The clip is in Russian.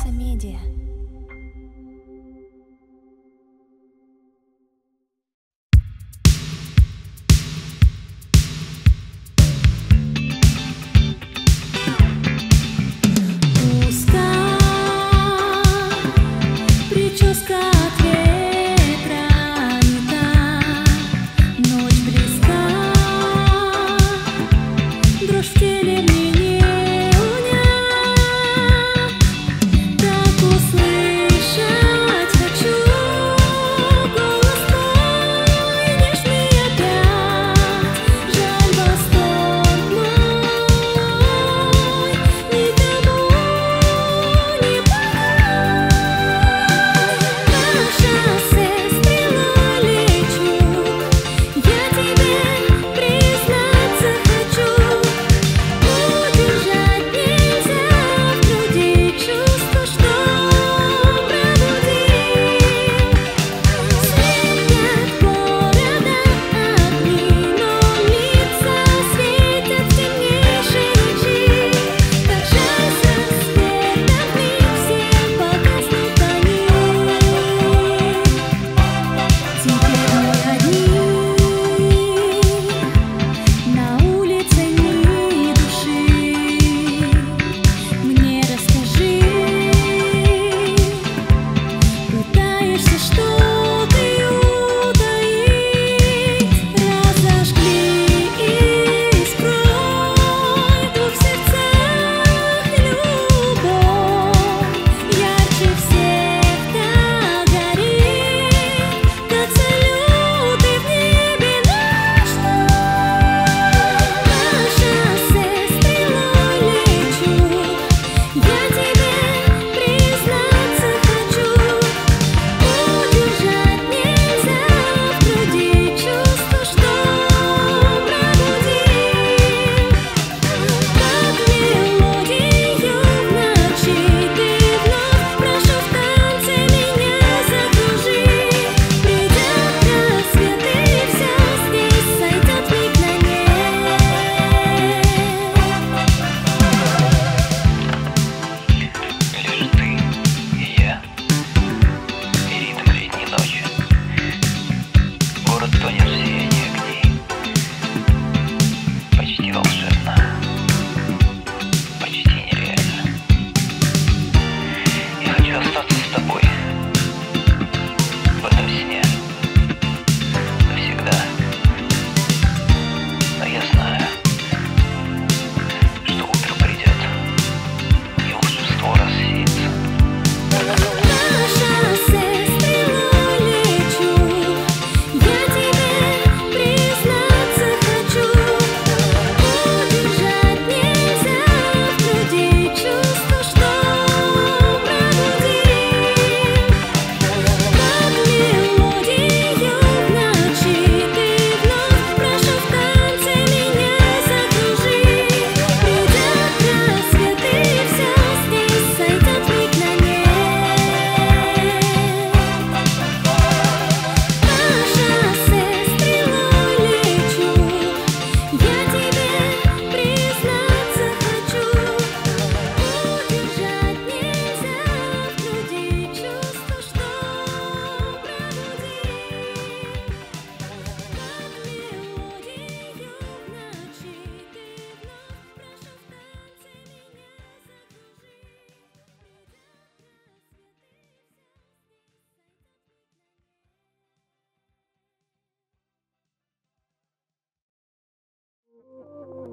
Медиа. Прическа от ветра не та, ночь близка, дрожь в теле мне не унять. Так услышать хочу голос твой нежный опять. Жаль, восторг мой никому не понять. По шоссе стрелой лечу, я тебе признаться хочу. Удержать нельзя в груди чувство, что пробудил. Светят города огни, но лица светят в темнейшей ночи. Как жаль, с рассветом вмиг всем погаснут они. Теперь мы одни, на улице ни души. Мне расскажи, пытаешься что-то утаить. Разожгли искрой в двух сердцах любовь. Ярче всех та горит, как салюты в небе ночном. По шоссе стрелой лечу, я тебе признаться хочу. Удержать нельзя в груди чувство, что пробудил. Как мелодию в ночи ты вновь, прошу в танце меня закружи. Придет рассвет и все здесь сойдет вмиг на нет. Лишь ты и я, и ритм летней ночи. Город тонет в сиянии огней. Почти волшебно, почти нереально. Я хочу остаться с тобой в этом сне навсегда. Но я знаю, что утро придет, и волшебство рассеется. По шоссе стрелой лечу, я тебе признаться хочу. Удержать нельзя в груди чувство, что пробудил. Как мелодию в ночи ты вновь, прошу в танце меня закружи. Придет рассвет и все здесь сойдет вмиг на нет. По шоссе стрелой лечу, я тебе признаться хочу. Удержать нельзя в груди чувство, что пробудил. Как мелодию в ночи ты вновь, прошу в танце меня закружи.